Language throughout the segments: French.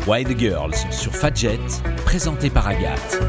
Wild Girls sur Fadjet, présenté par Agathe.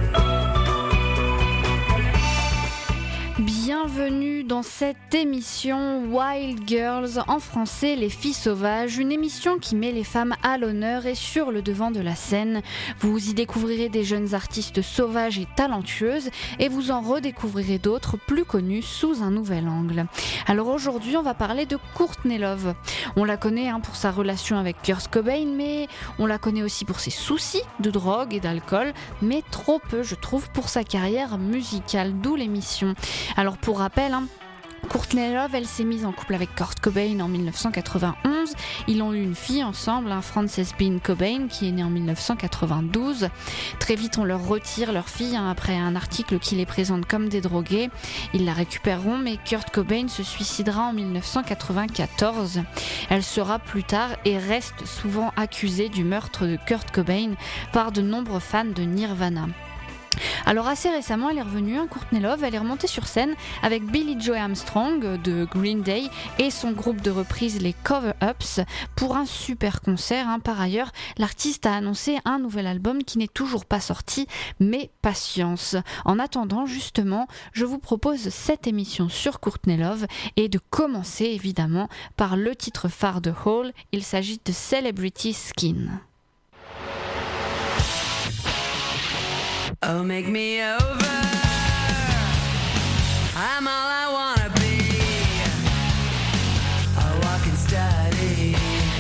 Bienvenue dans cette émission Wild Girls, en français Les filles sauvages, une émission qui met les femmes à l'honneur et sur le devant de la scène. Vous y découvrirez des jeunes artistes sauvages et talentueuses et vous en redécouvrirez d'autres plus connues sous un nouvel angle. Alors aujourd'hui on va parler de Courtney Love. On la connaît pour sa relation avec Kurt Cobain, mais on la connaît aussi pour ses soucis de drogue et d'alcool, mais trop peu je trouve pour sa carrière musicale, d'où l'émission. Alors pour rappel, Courtney Love, elle s'est mise en couple avec Kurt Cobain en 1991. Ils ont eu une fille ensemble, Frances Bean Cobain, qui est née en 1992. Très vite, on leur retire leur fille après un article qui les présente comme des drogués. Ils la récupéreront, mais Kurt Cobain se suicidera en 1994. Elle sera plus tard et reste souvent accusée du meurtre de Kurt Cobain par de nombreux fans de Nirvana. Alors assez récemment, elle est revenue, Courtney Love, elle est remontée sur scène avec Billie Joe Armstrong de Green Day et son groupe de reprise les Cover-Ups pour un super concert. Par ailleurs, l'artiste a annoncé un nouvel album qui n'est toujours pas sorti, mais patience. En attendant, justement, je vous propose cette émission sur Courtney Love et de commencer évidemment par le titre phare de Hole. Il s'agit de Celebrity Skin. Oh, make me over. I'm all I wanna be. A walking study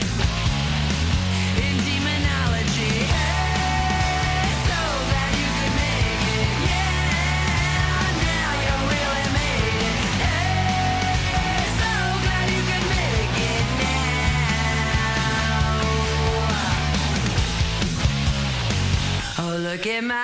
in demonology. Hey, so glad you could make it. Yeah, now you really made it. Hey, so glad you could make it now. Oh, look at my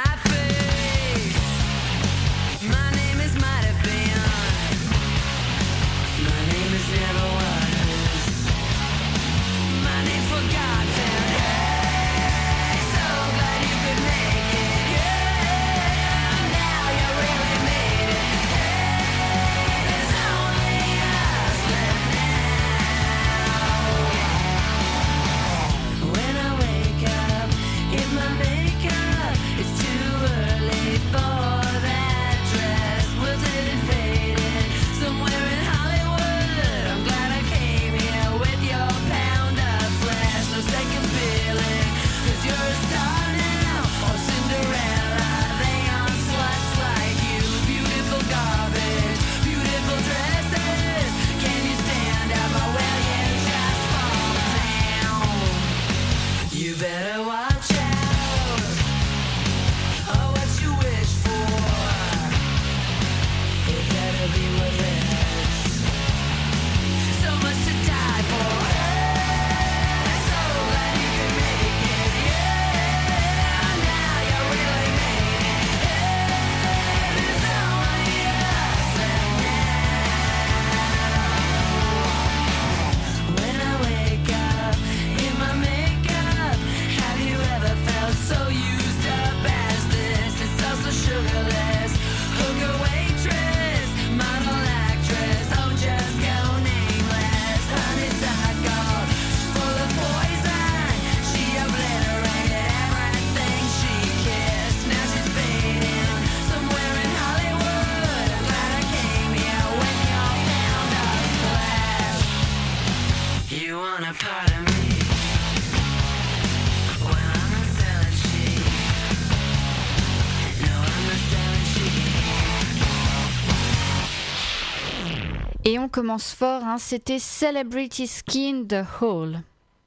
Et on commence fort, c'était Celebrity Skin de Hole.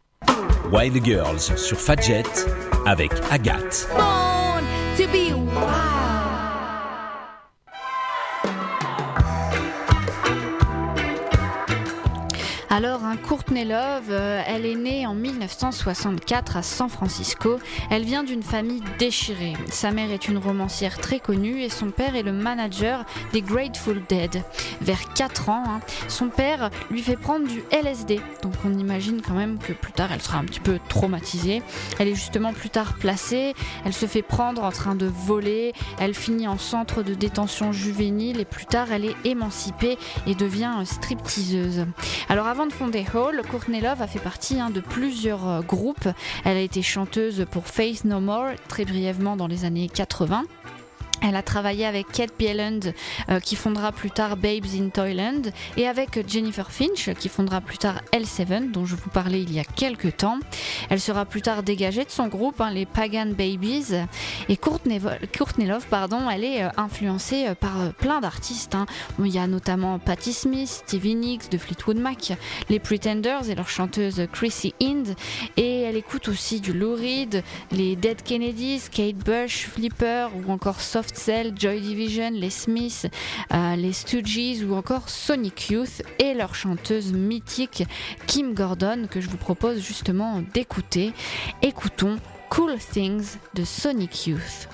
Wild Girls sur Fadjet avec Agathe. Born to be wild. Alors, Courtney Love, elle est née en 1964 à San Francisco. Elle vient d'une famille déchirée. Sa mère est une romancière très connue et son père est le manager des Grateful Dead. Vers 4 ans, son père lui fait prendre du LSD. Donc on imagine quand même que plus tard, elle sera un petit peu traumatisée. Elle est justement plus tard placée. Elle se fait prendre en train de voler. Elle finit en centre de détention juvénile et plus tard, elle est émancipée et devient stripteaseuse. Alors avant de fonder Hole, Courtney Love a fait partie de plusieurs groupes. Elle a été chanteuse pour Faith No More, très brièvement dans les années 80. Elle a travaillé avec Kate Bieland qui fondera plus tard Babes in Toyland et avec Jennifer Finch qui fondera plus tard L7 dont je vous parlais il y a quelques temps. Elle sera plus tard dégagée de son groupe, les Pagan Babies, et Courtney Love, elle est influencée par plein d'artistes. Il y a notamment Patti Smith, Stevie Nicks de Fleetwood Mac, les Pretenders et leur chanteuse Chrissy Hynde, et elle écoute aussi du Lou Reed, les Dead Kennedys, Kate Bush, Flipper ou encore Soft Cell, Joy Division, les Smiths, les Stooges ou encore Sonic Youth et leur chanteuse mythique Kim Gordon que je vous propose justement d'écouter. Écoutons Cool Things de Sonic Youth.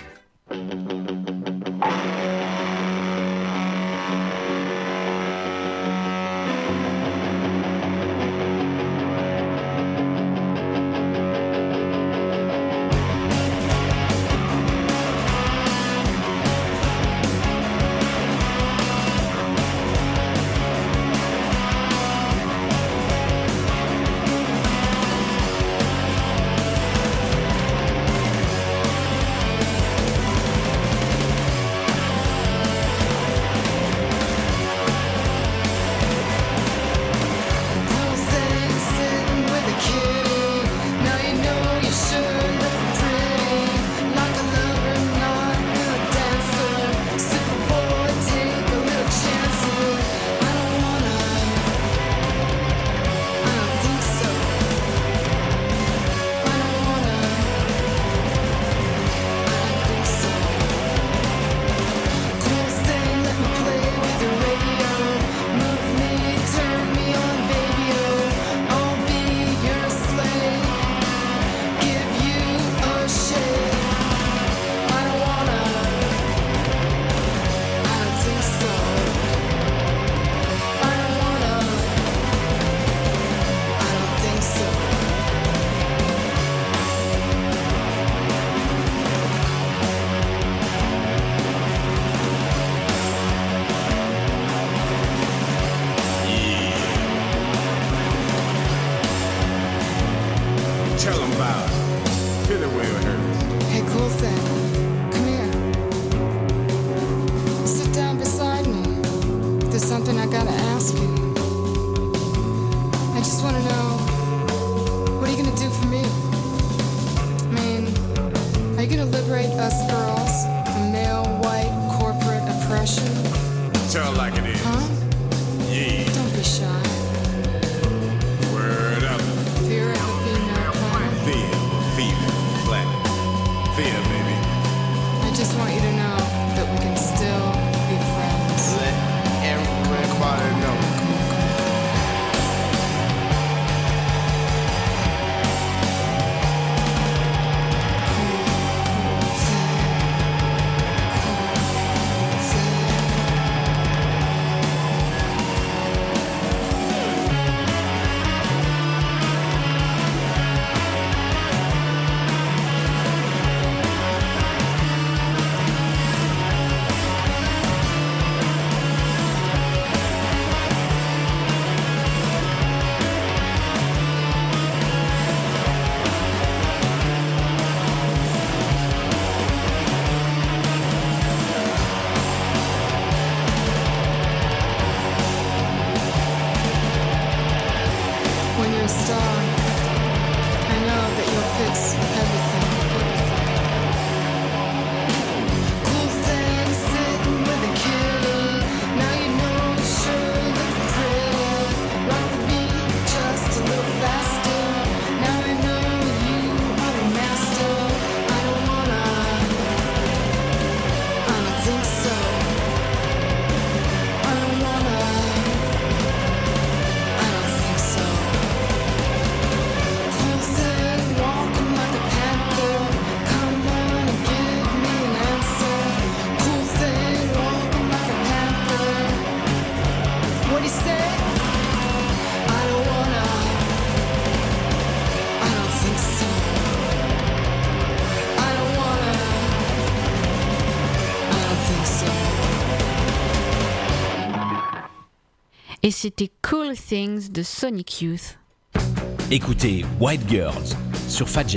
Et c'était Cool Things de Sonic Youth. Écoutez White Girls sur Fadjet.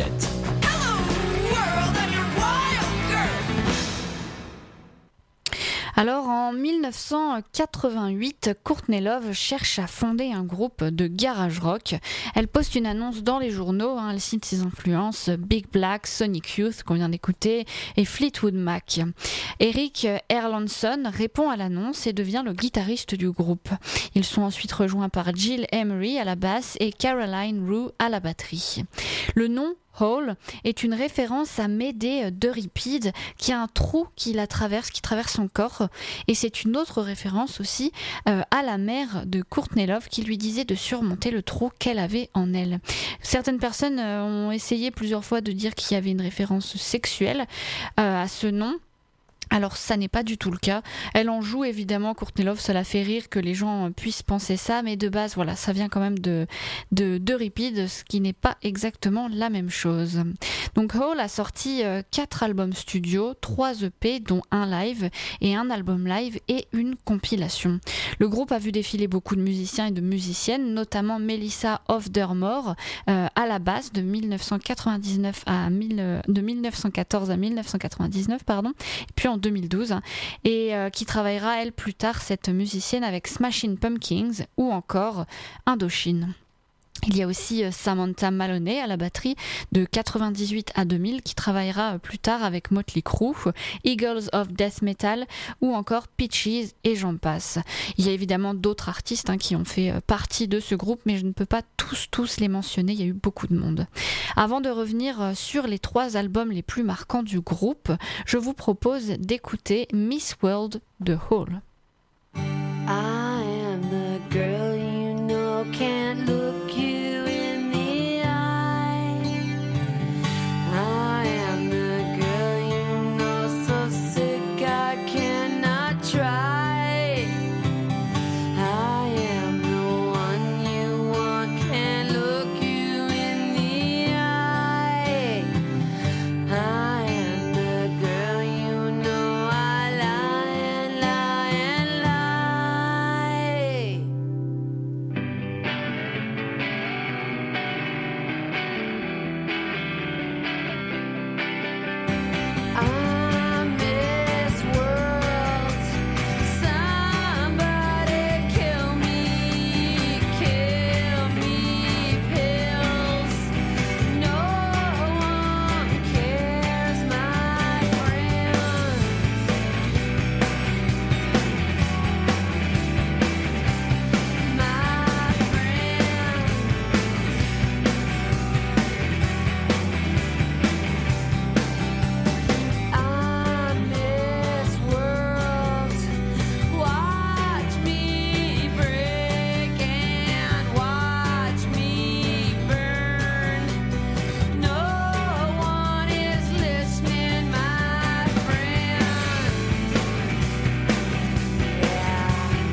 Alors en 1988, Courtney Love cherche à fonder un groupe de garage rock. Elle poste une annonce dans les journaux, elle cite ses influences Big Black, Sonic Youth qu'on vient d'écouter et Fleetwood Mac. Eric Erlandson répond à l'annonce et devient le guitariste du groupe. Ils sont ensuite rejoints par Jill Emery à la basse et Caroline Rue à la batterie. Le nom Hole est une référence à Médée d'Euripide qui a un trou qui traverse son corps, et c'est une autre référence aussi à la mère de Courtney Love qui lui disait de surmonter le trou qu'elle avait en elle. Certaines personnes ont essayé plusieurs fois de dire qu'il y avait une référence sexuelle à ce nom. Alors ça n'est pas du tout le cas. Elle en joue évidemment, Courtney Love, ça la fait rire que les gens puissent penser ça, mais de base voilà, ça vient quand même d'Euripide, ce qui n'est pas exactement la même chose. Donc Hole a sorti 4 albums studio, 3 EP dont un live et un album live et une compilation. Le groupe a vu défiler beaucoup de musiciens et de musiciennes, notamment Melissa Hofdermore à la basse de 1999 de 1914 à 1999 puis en 2012 et qui travaillera elle plus tard, cette musicienne, avec Smashing Pumpkins ou encore Indochine. Il y a aussi Samantha Maloney à la batterie de 98 à 2000 qui travaillera plus tard avec Motley Crue, Eagles of Death Metal ou encore Peaches et j'en passe. Il y a évidemment d'autres artistes qui ont fait partie de ce groupe, mais je ne peux pas tous les mentionner, il y a eu beaucoup de monde. Avant de revenir sur les 3 albums les plus marquants du groupe, je vous propose d'écouter Miss World de Hole. I am the girl you know can't look you in the eye. I am the girl you know so sick I cannot try. I am the one you want, can't look you in the eye. I am the girl you know I lie and lie and lie. I miss world. Somebody kill me pills. No one cares, my friends. My friends. I miss worlds. Watch me break and watch me burn. No one is listening, my friends. Yeah.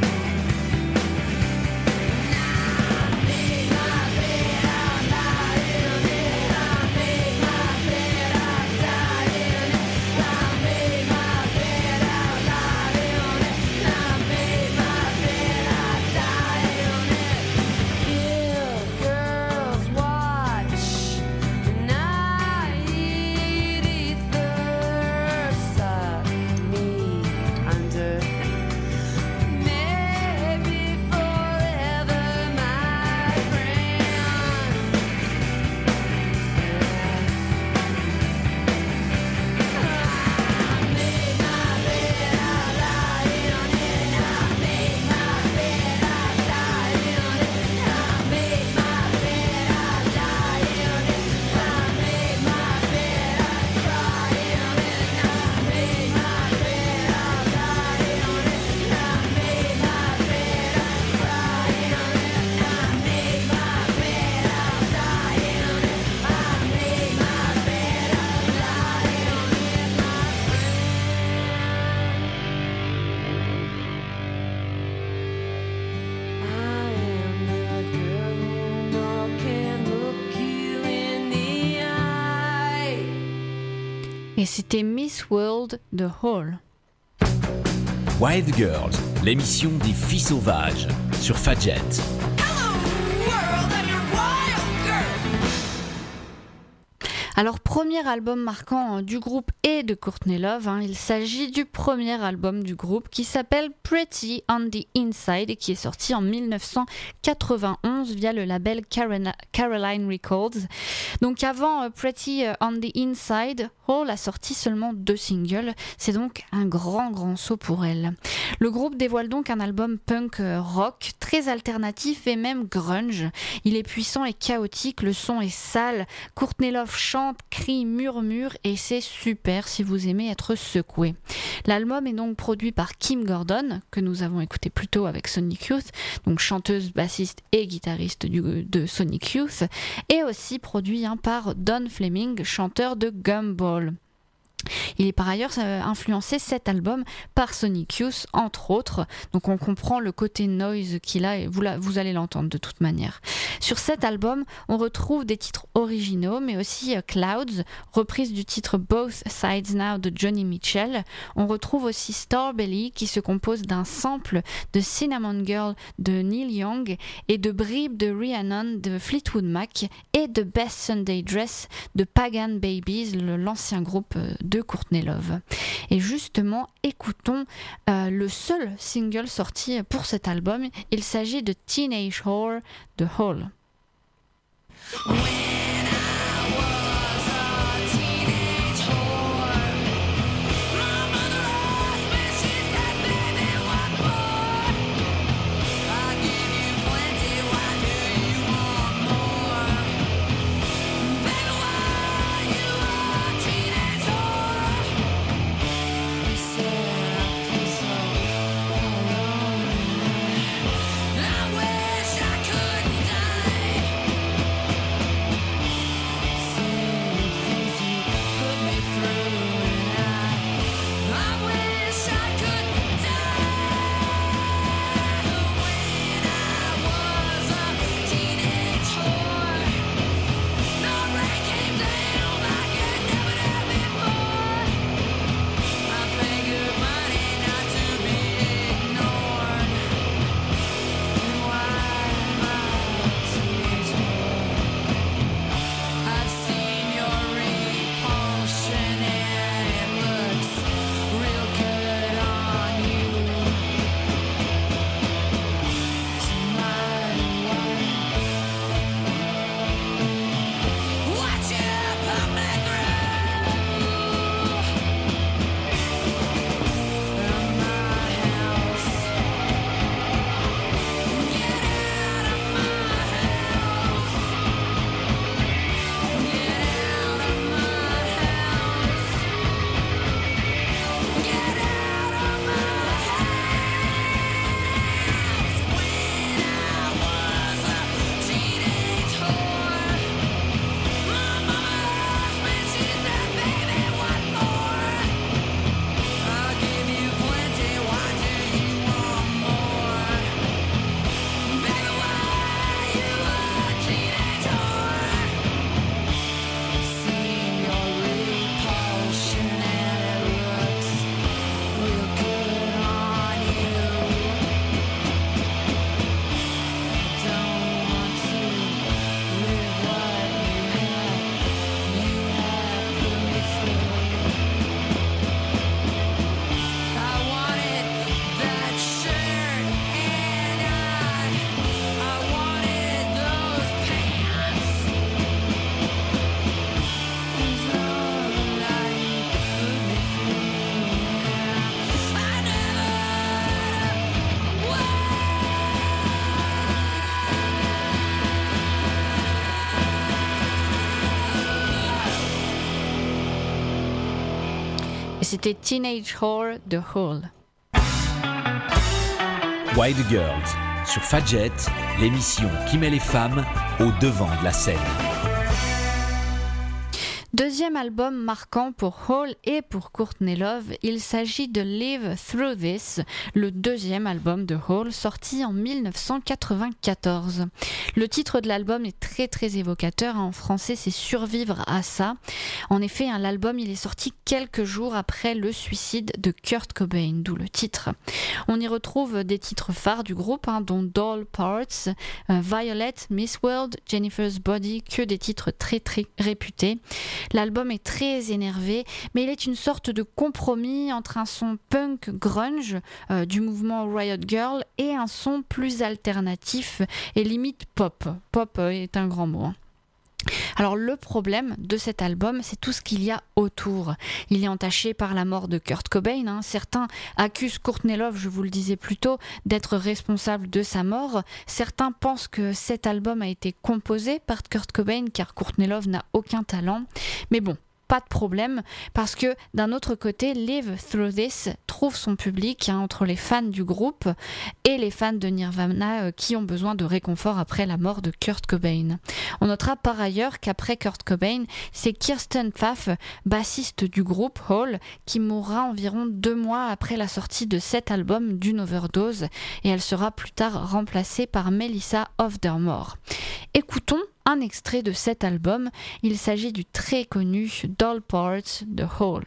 I made my bed, I lie in it. I made my bed, I die in it. I made my bed, I lie in it. I made my bed, I die in it. Kill girls, watch, and I eat ether. Suck me under. Maybe forever, my friend. I made my bed, I lie in it. I made my bed, I die in it. I made my bed, I die in it. I made my bed, I cry in it. I made my bed, I die in it. I made my bed, I cry in it. I made my bed, I die in it. I made my bed, I lie in it, my I am the girl you know can look you in the eye. Et c'était Miss World de Hole. Wild Girls, l'émission des filles sauvages sur Fadjet. Alors, premier album marquant du groupe et de Courtney Love, il s'agit du premier album du groupe qui s'appelle Pretty on the Inside et qui est sorti en 1991 via le label Caroline Records. Donc avant Pretty on the Inside, Hall a sorti seulement 2 singles, c'est donc un grand saut pour elle. Le groupe dévoile donc un album punk rock, très alternatif et même grunge. Il est puissant et chaotique, le son est sale, Courtney Love chante, crie, murmure et c'est super si vous aimez être secoué. L'album est donc produit par Kim Gordon, que nous avons écouté plus tôt avec Sonic Youth, donc chanteuse, bassiste et guitariste de Sonic Youth, et aussi produit par Don Fleming, chanteur de Gumball. Il est par ailleurs influencé cet album par Sonic Youth entre autres, donc on comprend le côté noise qu'il a et vous allez l'entendre de toute manière. Sur cet album, on retrouve des titres originaux mais aussi Clouds, reprise du titre Both Sides Now de Johnny Mitchell. On retrouve aussi Starbelly qui se compose d'un sample de Cinnamon Girl de Neil Young et de bribes de Rhiannon de Fleetwood Mac et de Best Sunday Dress de Pagan Babies, l'ancien groupe de Courtney Love. Et justement, écoutons le seul single sorti pour cet album. Il s'agit de Teenage Whore de Hall. C'était Teenage Whore de Hall. Wild Girls sur Fadjet, l'émission qui met les femmes au devant de la scène. Deuxième album marquant pour Hall et pour Courtney Love, il s'agit de Live Through This, le deuxième album de Hall sorti en 1994. Le titre de l'album est très évocateur, en français c'est Survivre à ça. En effet, l'album il est sorti quelques jours après le suicide de Kurt Cobain, d'où le titre. On y retrouve des titres phares du groupe, dont Doll Parts, Violet, Miss World, Jennifer's Body, que des titres très réputés. L'album est très énervé, mais il est une sorte de compromis entre un son punk grunge du mouvement Riot Girl et un son plus alternatif et limite pop. Pop est un grand mot. Alors le problème de cet album, c'est tout ce qu'il y a autour. Il est entaché par la mort de Kurt Cobain. Certains accusent Courtney Love, je vous le disais plus tôt, d'être responsable de sa mort. Certains pensent que cet album a été composé par Kurt Cobain car Courtney Love n'a aucun talent. Mais bon, pas de problème, parce que d'un autre côté, Live Through This trouve son public entre les fans du groupe et les fans de Nirvana qui ont besoin de réconfort après la mort de Kurt Cobain. On notera par ailleurs qu'après Kurt Cobain, c'est Kirsten Pfaff, bassiste du groupe Hall, qui mourra environ 2 mois après la sortie de cet album d'une overdose, et elle sera plus tard remplacée par Melissa Aufdermoor. Écoutons un extrait de cet album, il s'agit du très connu Doll Parts de Hall.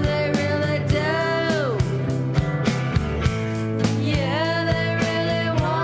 Yeah, they really want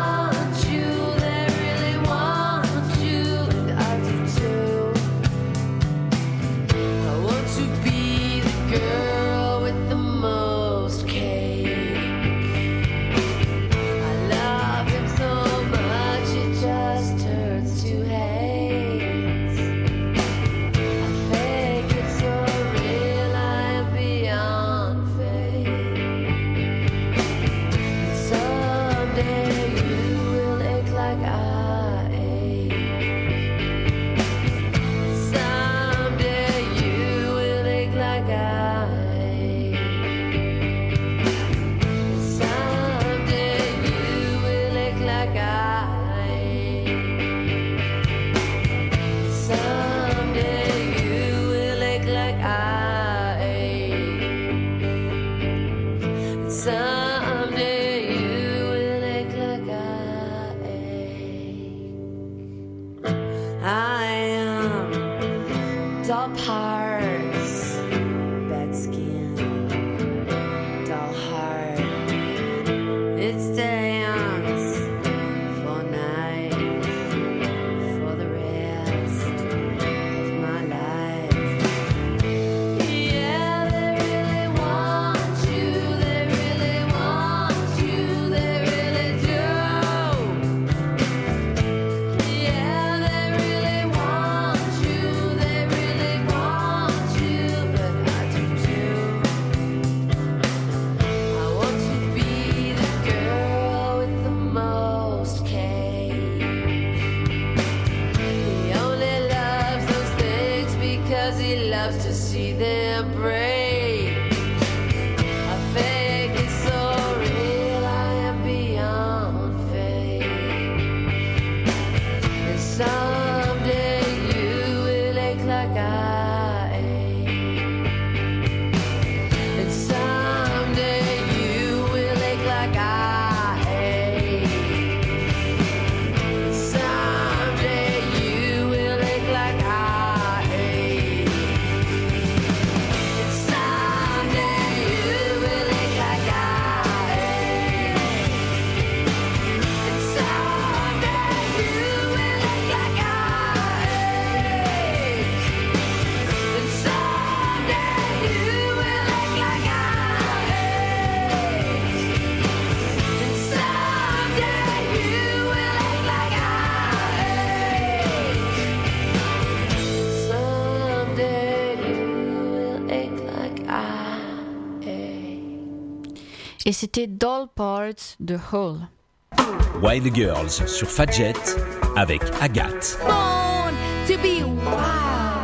Et c'était Doll Parts de Hole. Wild Girls sur Fadjet avec Agathe. Born to be wild.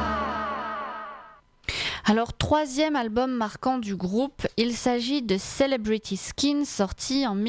Alors, troisième album marquant du groupe, il s'agit de Celebrity Skin, sorti en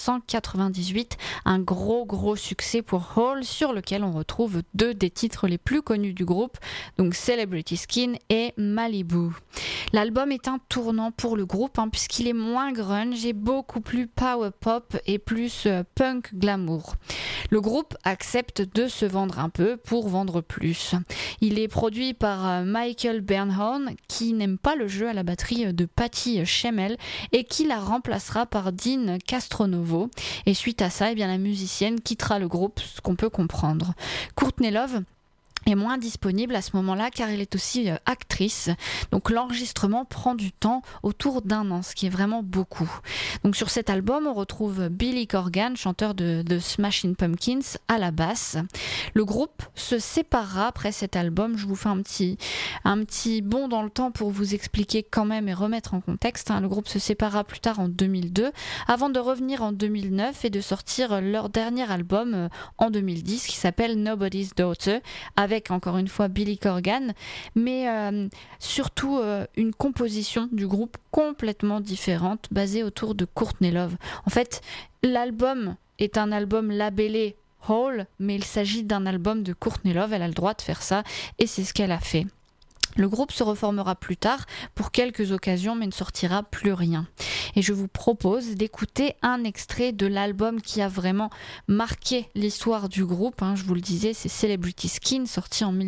1998, un gros succès pour Hole, sur lequel on retrouve deux des titres les plus connus du groupe, donc Celebrity Skin et Malibu. L'album est un tournant pour le groupe, puisqu'il est moins grunge et beaucoup plus power pop et plus punk glamour. Le groupe accepte de se vendre un peu pour vendre plus. Il est produit par Michael Bernhorn, qui n'aime pas le jeu à la batterie de Patty Schemel et qui la remplacera par Dean Castronovo. Et suite à ça, la musicienne quittera le groupe, ce qu'on peut comprendre. Courtney Love est moins disponible à ce moment-là car elle est aussi actrice. Donc l'enregistrement prend du temps, autour d'1 an, ce qui est vraiment beaucoup. Donc sur cet album, on retrouve Billy Corgan, chanteur de Smashing Pumpkins, à la basse. Le groupe se séparera après cet album. Je vous fais un petit bond dans le temps pour vous expliquer quand même et remettre en contexte. Le groupe se séparera plus tard en 2002, avant de revenir en 2009 et de sortir leur dernier album en 2010 qui s'appelle Nobody's Daughter, avec encore une fois Billy Corgan, mais surtout une composition du groupe complètement différente, basée autour de Courtney Love. En fait, l'album est un album labellé Hole, mais il s'agit d'un album de Courtney Love, elle a le droit de faire ça, et c'est ce qu'elle a fait. Le groupe se reformera plus tard pour quelques occasions, mais ne sortira plus rien. Et je vous propose d'écouter un extrait de l'album qui a vraiment marqué l'histoire du groupe. Je vous le disais, c'est Celebrity Skin, sorti en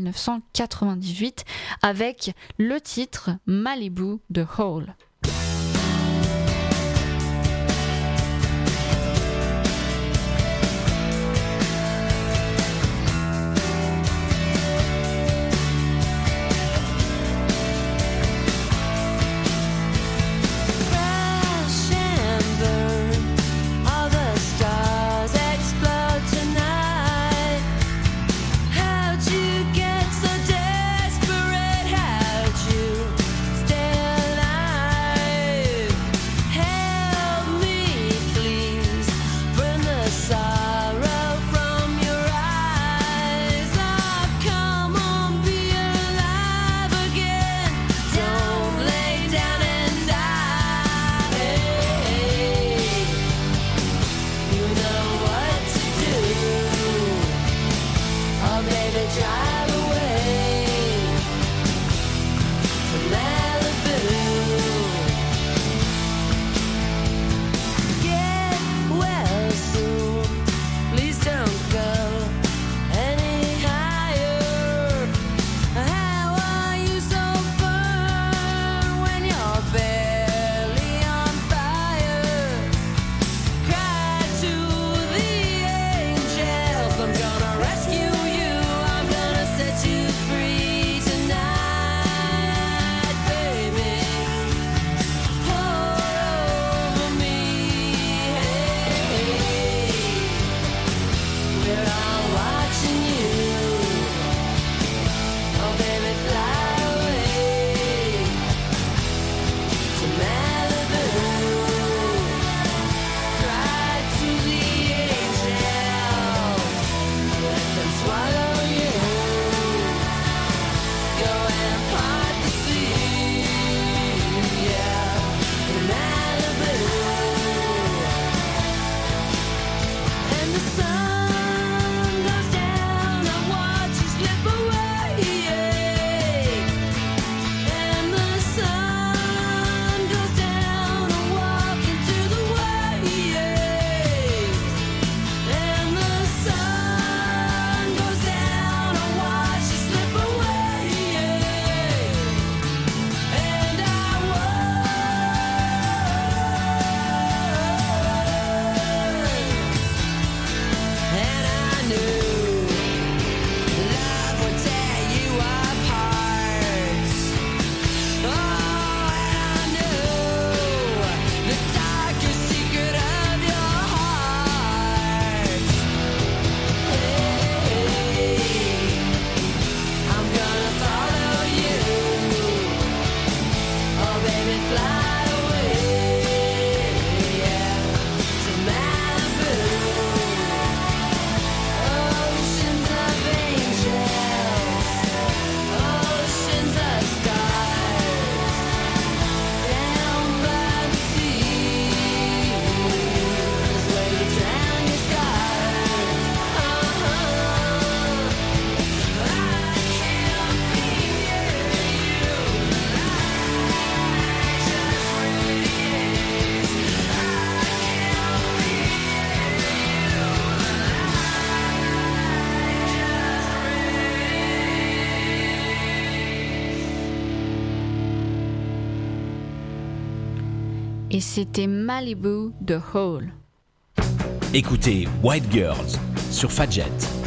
1998, avec le titre Malibu de Hole. Get so desperate, how'd you stay alive? et c'était Malibu de Hole. Écoutez White Girls sur Fadjet.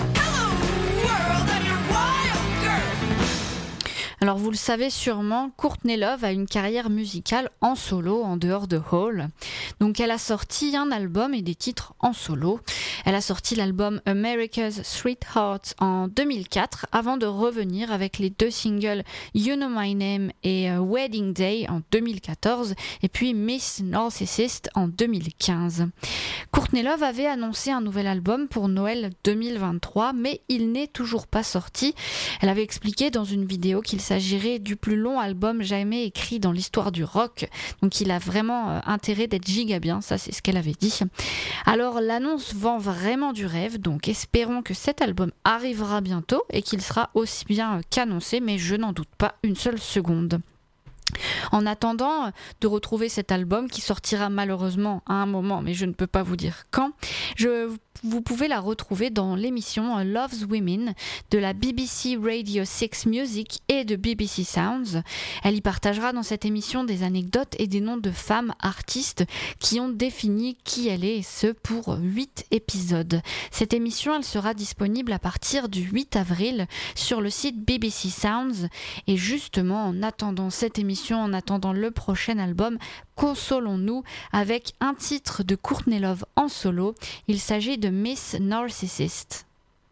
Alors vous le savez sûrement, Courtney Love a une carrière musicale en solo en dehors de Hole. Donc elle a sorti un album et des titres en solo. Elle a sorti l'album America's Sweetheart en 2004 avant de revenir avec les 2 singles You Know My Name et Wedding Day en 2014 et puis Miss Narcissist en 2015. Courtney Love avait annoncé un nouvel album pour Noël 2023 mais il n'est toujours pas sorti. Elle avait expliqué dans une vidéo qu'il s'agirait du plus long album jamais écrit dans l'histoire du rock. Donc il a vraiment intérêt d'être giga bien, ça c'est ce qu'elle avait dit. Alors l'annonce vend vraiment du rêve, donc espérons que cet album arrivera bientôt et qu'il sera aussi bien qu'annoncé, mais je n'en doute pas une seule seconde. En attendant de retrouver cet album qui sortira malheureusement à un moment, mais je ne peux pas vous dire quand, vous pouvez la retrouver dans l'émission Loves Women de la BBC Radio 6 Music et de BBC Sounds. Elle y partagera dans cette émission des anecdotes et des noms de femmes artistes qui ont défini qui elle est, et ce pour 8 épisodes. Cette émission, elle sera disponible à partir du 8 avril sur le site BBC Sounds. Et justement, en attendant cette émission, en attendant le prochain album, consolons-nous avec un titre de Courtney Love en solo. Il s'agit de Miss Narcissist.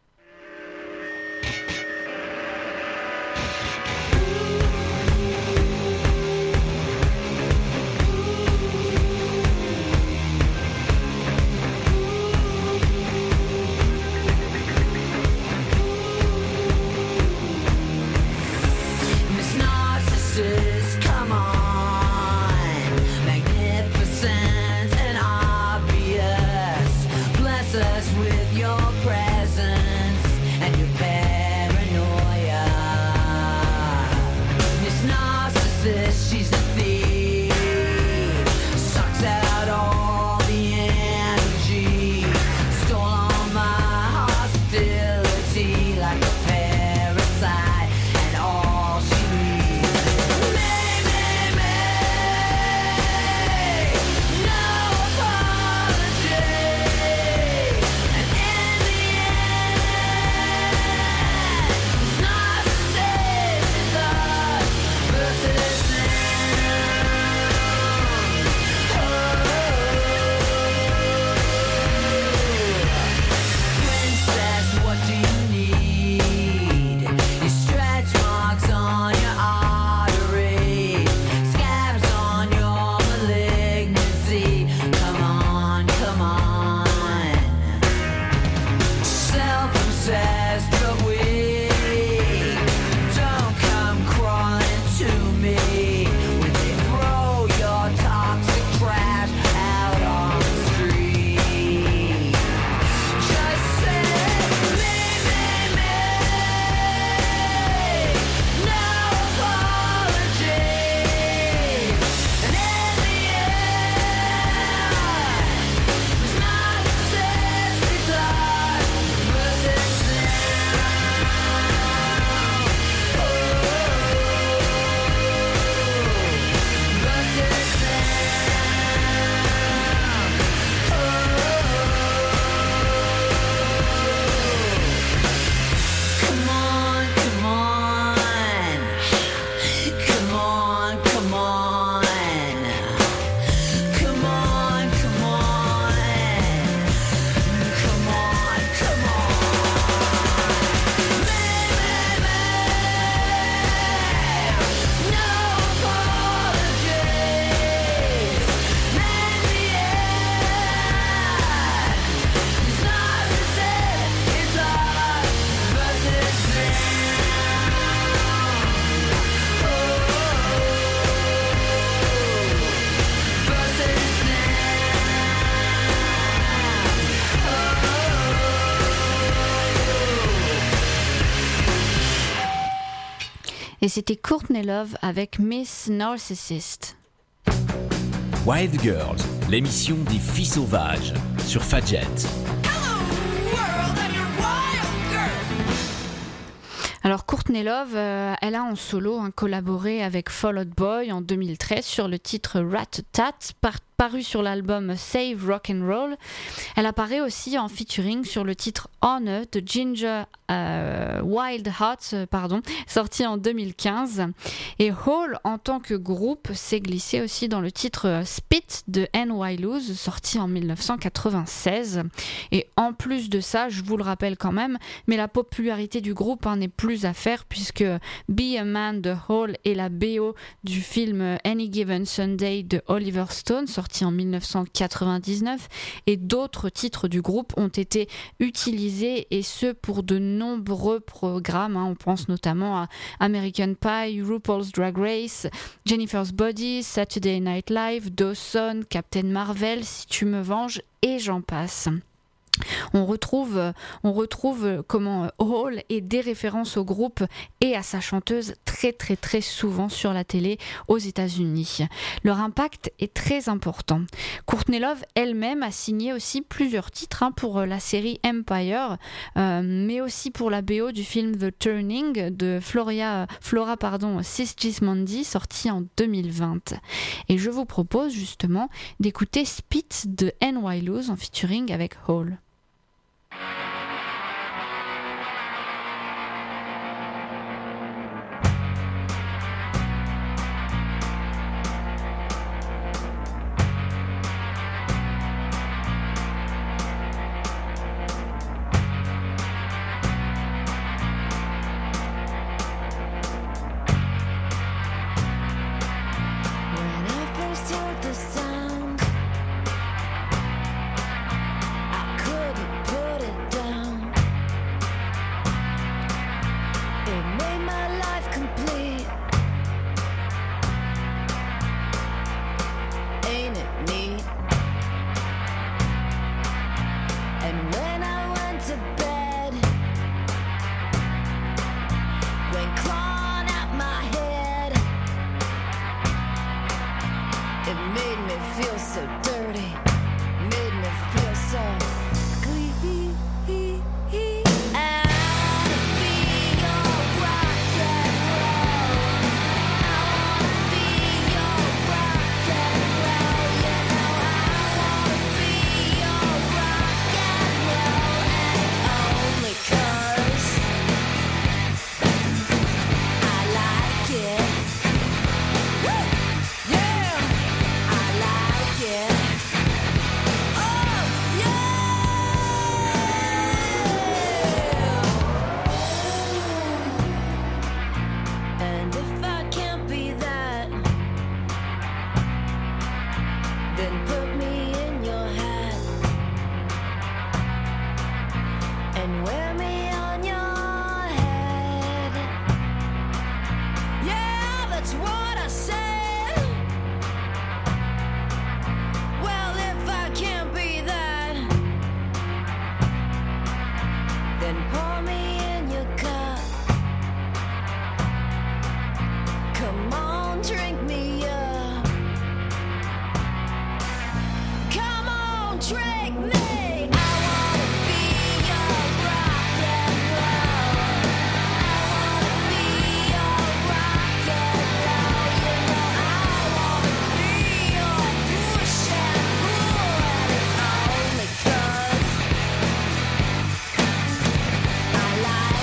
Miss Narcissist, come on, magnificent and obvious. Bless us with your presence and your paranoia. Miss Narcissist, she's a thief, sucks out all the energy, stole all my hostility like a parasite, and all she needs is me, no apology. And in the end, it's narcissist is us versus them. Princess, what do you need? Your stretch marks on your arteries, scabs on your malignancy. Come on, come on. Self-obsessed but weak. Don't come crawling to me when they throw your toxic trash out on the street. Just say me, no apology. And in the end, it's narcissist, it's us versus Come on, come on. Come on, come on. Come on, come on. Come on, come on. No apologies. In the end, it's narcissist, it's us versus them. Versus Et c'était Courtney Love avec Miss Narcissist. Wild Girls, l'émission des filles sauvages sur Fadjet. Alors Courtney Love, elle a en solo collaboré avec Fall Out Boy en 2013 sur le titre Rat Tat, paru sur l'album Save Rock and Roll. Elle apparaît aussi en featuring sur le titre Honor de Ginger Wild Hearts, sorti en 2015. Et Hole, en tant que groupe, s'est glissé aussi dans le titre Spit de NY Lose, sorti en 1996. Et en plus de ça, je vous le rappelle quand même, mais la popularité du groupe n'est plus à faire, puisque Be a Man de Hole est la BO du film Any Given Sunday de Oliver Stone, sorti en 1999, et d'autres titres du groupe ont été utilisés, et ce pour de nombreux programmes. On pense notamment à American Pie, RuPaul's Drag Race, Jennifer's Body, Saturday Night Live, Dawson, Captain Marvel, Si tu me venges, et j'en passe. On retrouve comment Hole et des références au groupe et à sa chanteuse très très très souvent sur la télé aux États-Unis. Leur impact est très important. Courtney Love elle-même a signé aussi plusieurs titres pour la série Empire, mais aussi pour la BO du film The Turning de Flora Sigismondi, sorti en 2020. Et je vous propose justement d'écouter Spit de NY Lose en featuring avec Hole. I like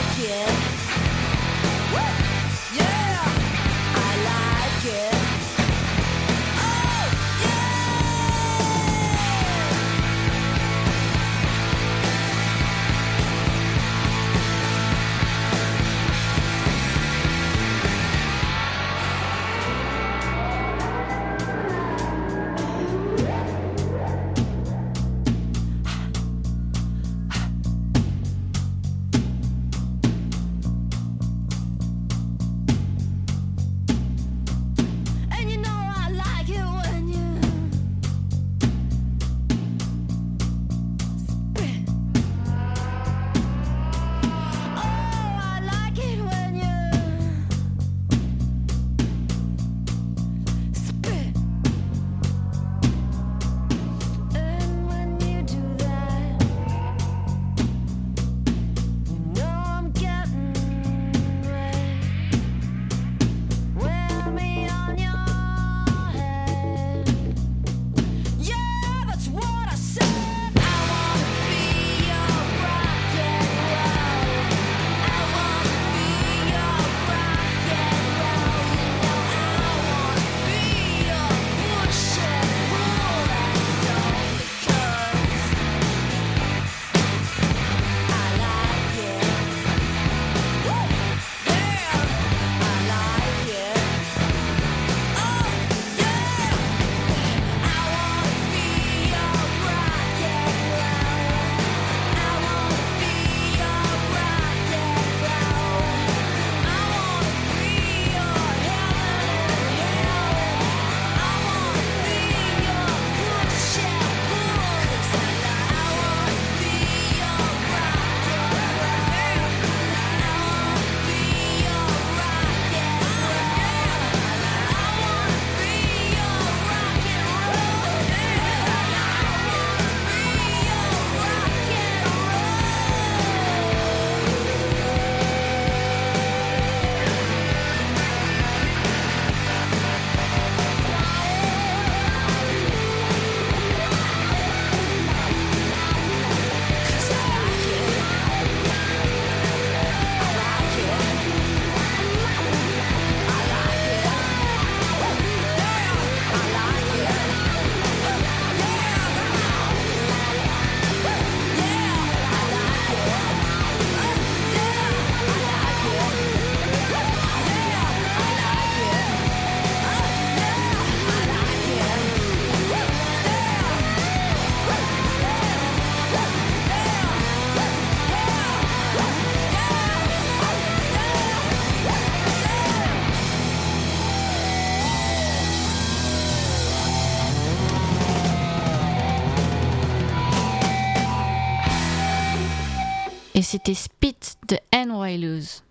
Et c'était Spit de N.Y. Lose.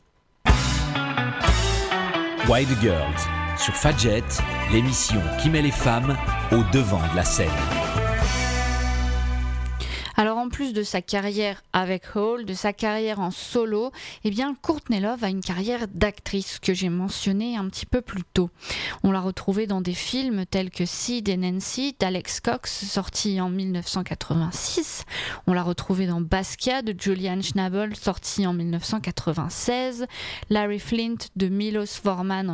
Wild Girls sur Fadjet, l'émission qui met les femmes au devant de la scène. Alors en plus de sa carrière avec Hole, de sa carrière en solo, eh bien Courtney Love a une carrière d'actrice que j'ai mentionnée un petit peu plus tôt. On l'a retrouvée dans des films tels que Sid et Nancy d'Alex Cox, sorti en 1986. On l'a retrouvée dans Basquiat de Julian Schnabel, sorti en 1996. Larry Flint de Milos Forman en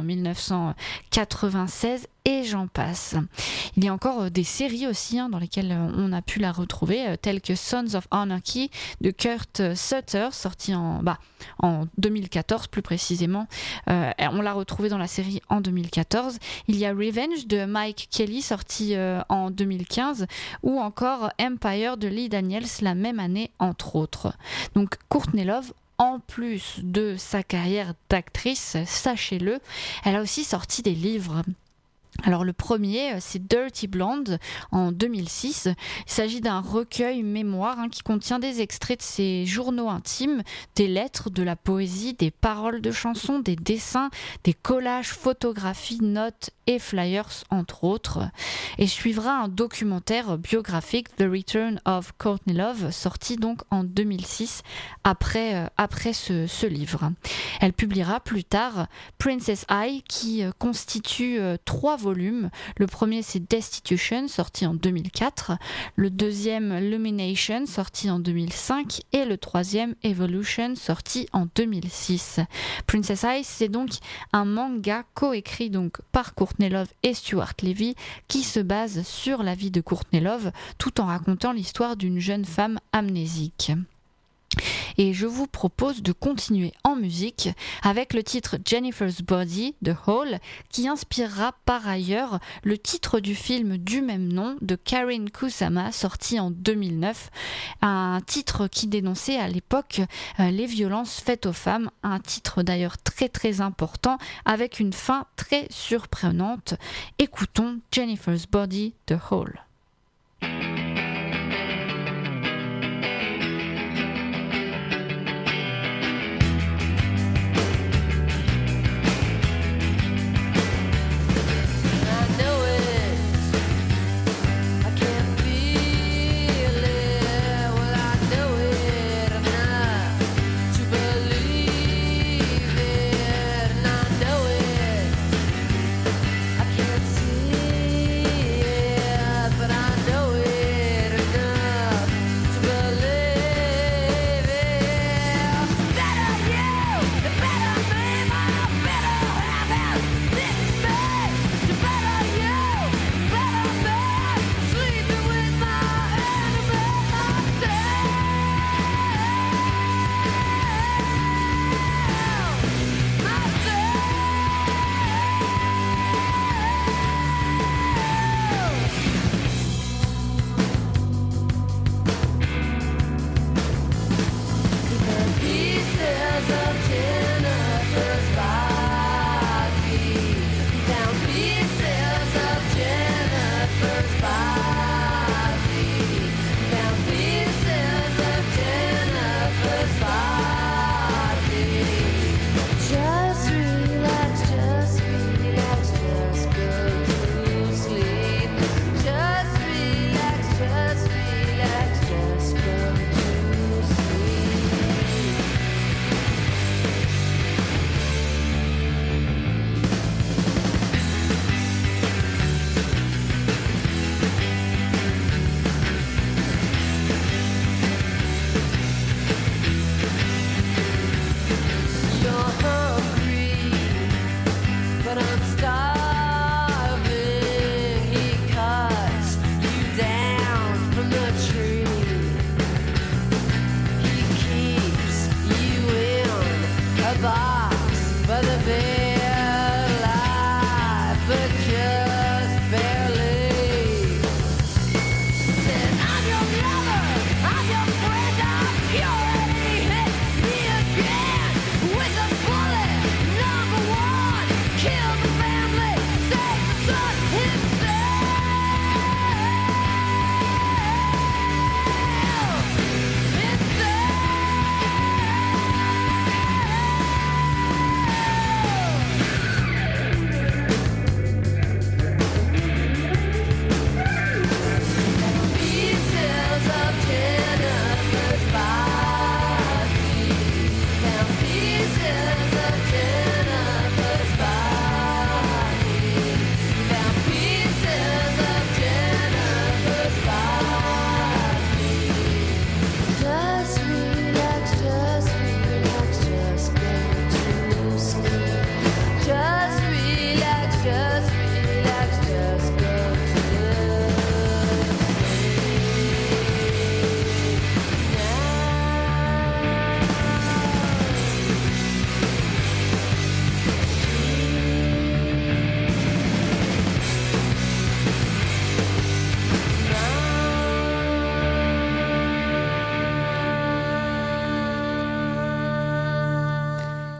1996. Et j'en passe. Il y a encore des séries aussi dans lesquelles on a pu la retrouver, telles que Sons of Anarchy de Kurt Sutter, sorti en 2014 plus précisément. On l'a retrouvée dans la série en 2014. Il y a Revenge de Mike Kelly, sorti en 2015, ou encore Empire de Lee Daniels la même année, entre autres. Donc Courtney Love, en plus de sa carrière d'actrice, sachez-le, elle a aussi sorti des livres. Alors le premier, c'est Dirty Blonde en 2006. Il s'agit d'un recueil mémoire qui contient des extraits de ses journaux intimes, des lettres, de la poésie, des paroles de chansons, des dessins, des collages, photographies, notes et flyers entre autres. Et suivra un documentaire biographique, The Return of Courtney Love, sorti donc en 2006 après ce livre. Elle publiera plus tard Princess Eye qui constitue 3 volumes. Le premier, c'est Destitution, sorti en 2004. Le deuxième, Illumination, sorti en 2005. Et le troisième, Evolution, sorti en 2006. Princess Eye, c'est donc un manga coécrit donc par Courtney Love et Stuart Levy qui se base sur la vie de Courtney Love tout en racontant l'histoire d'une jeune femme amnésique. Et je vous propose de continuer en musique avec le titre Jennifer's Body de Hole, qui inspirera par ailleurs le titre du film du même nom de Karyn Kusama, sorti en 2009, un titre qui dénonçait à l'époque les violences faites aux femmes, un titre d'ailleurs très très important avec une fin très surprenante. Écoutons Jennifer's Body de Hole.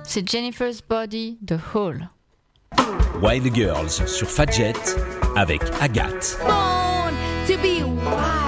C'est Jennifer's Body de Hole. Wild Girls sur Fadjet avec Agathe. Born to be wild.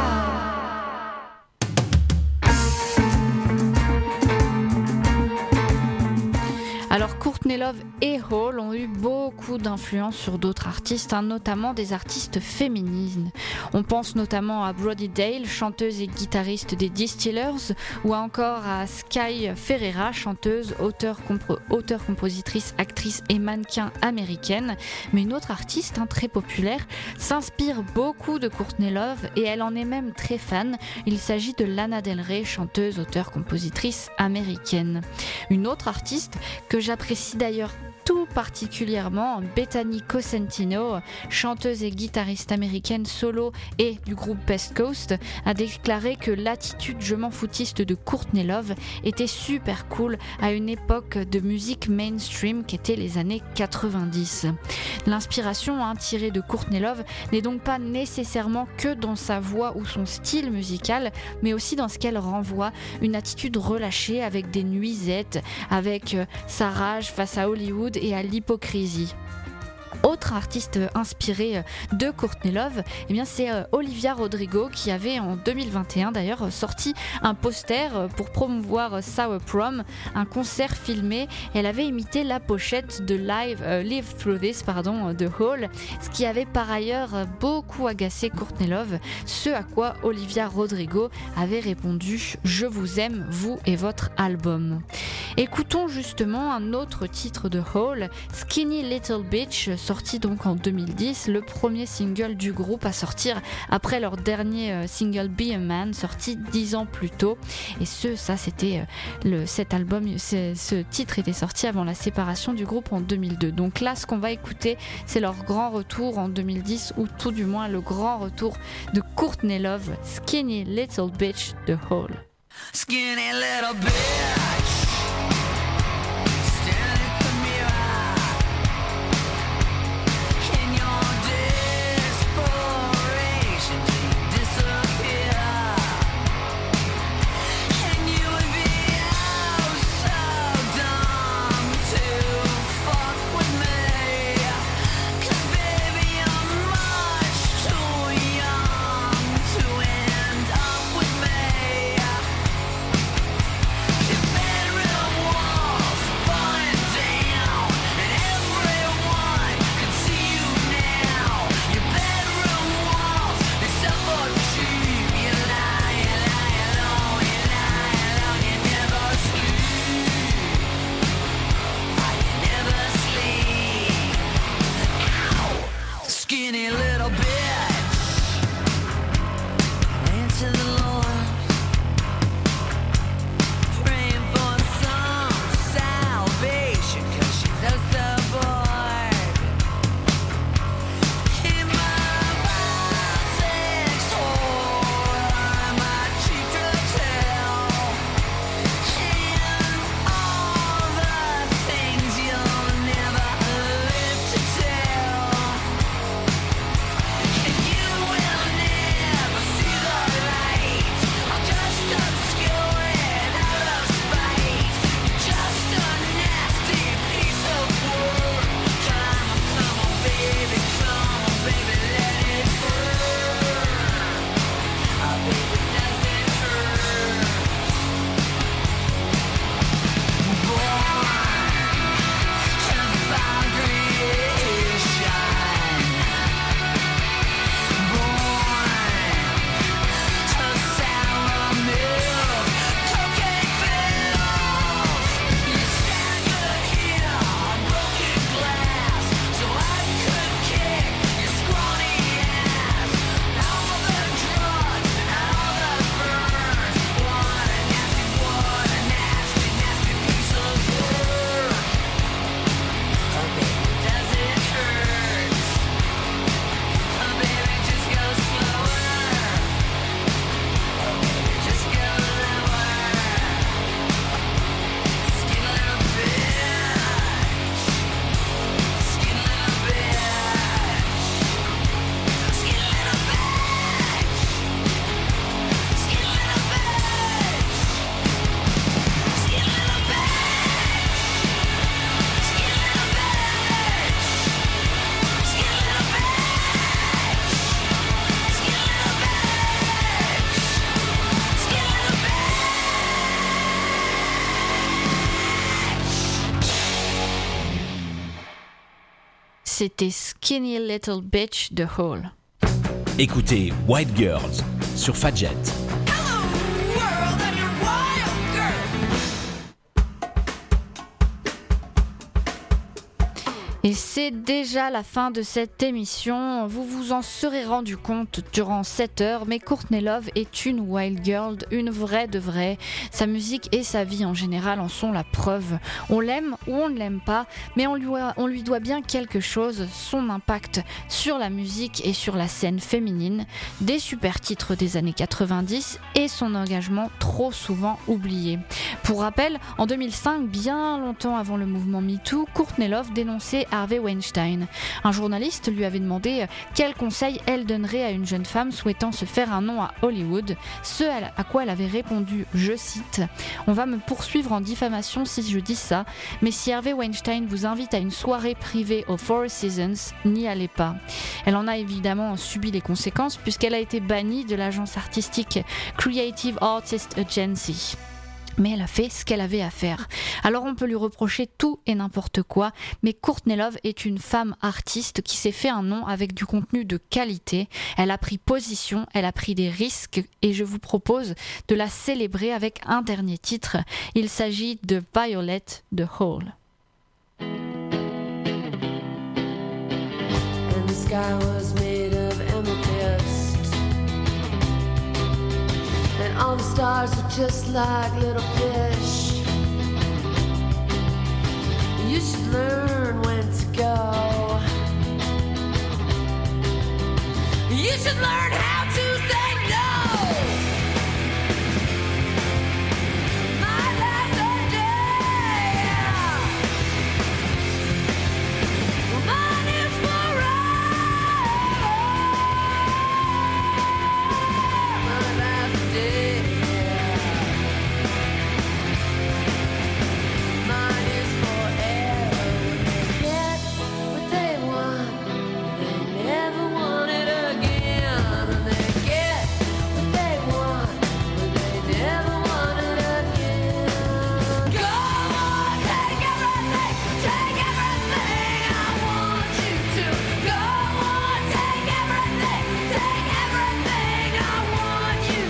Alors Courtney Love et Hole ont eu beaucoup d'influence sur d'autres artistes, notamment des artistes féminines. On pense notamment à Brody Dalle, chanteuse et guitariste des Distillers, ou encore à Sky Ferreira, chanteuse, auteure-compositrice, actrice et mannequin américaine. Mais une autre artiste très populaire s'inspire beaucoup de Courtney Love et elle en est même très fan. Il s'agit de Lana Del Rey, chanteuse, auteure-compositrice américaine. Une autre artiste que j'apprécie d'ailleurs tout particulièrement, Bethany Cosentino, chanteuse et guitariste américaine solo et du groupe Best Coast, a déclaré que l'attitude je m'en foutiste de Courtney Love était super cool à une époque de musique mainstream qui était les années 90. L'inspiration tirée de Courtney Love n'est donc pas nécessairement que dans sa voix ou son style musical, mais aussi dans ce qu'elle renvoie, une attitude relâchée avec des nuisettes, avec sa rage face à Hollywood et à l'hypocrisie. Autre artiste inspiré de Courtney Love, c'est Olivia Rodrigo qui avait en 2021 d'ailleurs sorti un poster pour promouvoir Sour Prom, un concert filmé. Elle avait imité la pochette de Live Through This de Hole, ce qui avait par ailleurs beaucoup agacé Courtney Love, ce à quoi Olivia Rodrigo avait répondu « Je vous aime, vous et votre album ». Écoutons justement un autre titre de Hole, Skinny Little Bitch, sorti donc en 2010, le premier single du groupe à sortir après leur dernier single Be a Man, sorti 10 ans plus tôt. Et cet album, ce titre était sorti avant la séparation du groupe en 2002. Donc là, ce qu'on va écouter, c'est leur grand retour en 2010, ou tout du moins le grand retour de Courtney Love, Skinny Little Bitch de Hole. Skinny little bitch. Staring at the mirror. In your desperation to disappear. And you would be oh so dumb to fuck with me. 'Cause baby I'm much too young to end up with me. You c'était Skinny Little Bitch de Hole. Écoutez White Girls sur Fadjet. Et c'est déjà la fin de cette émission. Vous vous en serez rendu compte durant 7 heures, mais Courtney Love est une wild girl, une vraie de vraie. Sa musique et sa vie en général en sont la preuve. On l'aime ou on ne l'aime pas, mais on lui doit bien quelque chose, son impact sur la musique et sur la scène féminine, des super titres des années 90 et son engagement trop souvent oublié. Pour rappel, en 2005, bien longtemps avant le mouvement MeToo, Courtney Love dénonçait Harvey Weinstein. Un journaliste lui avait demandé quel conseil elle donnerait à une jeune femme souhaitant se faire un nom à Hollywood, ce à quoi elle avait répondu, je cite, « On va me poursuivre en diffamation si je dis ça, mais si Harvey Weinstein vous invite à une soirée privée au Four Seasons, n'y allez pas. » Elle en a évidemment subi les conséquences puisqu'elle a été bannie de l'agence artistique Creative Artist Agency. Mais elle a fait ce qu'elle avait à faire. Alors on peut lui reprocher tout et n'importe quoi, mais Courtney Love est une femme artiste qui s'est fait un nom avec du contenu de qualité. Elle a pris position, elle a pris des risques et je vous propose de la célébrer avec un dernier titre. Il s'agit de Violet de Hole. And the sky was made of amethyst, and all the stars are just like little fish. You should learn when to go. You should learn how to say no. My life's a day. Mine is forever. My life's a day. Mine is forever. When they get what they want, they never want it again. And they get what they want, but they never want it again. Go on, take everything I want you to. Go on, take everything I want you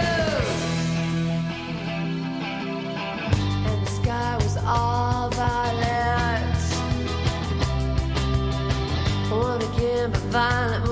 to. And the sky was all violet. One again, but violet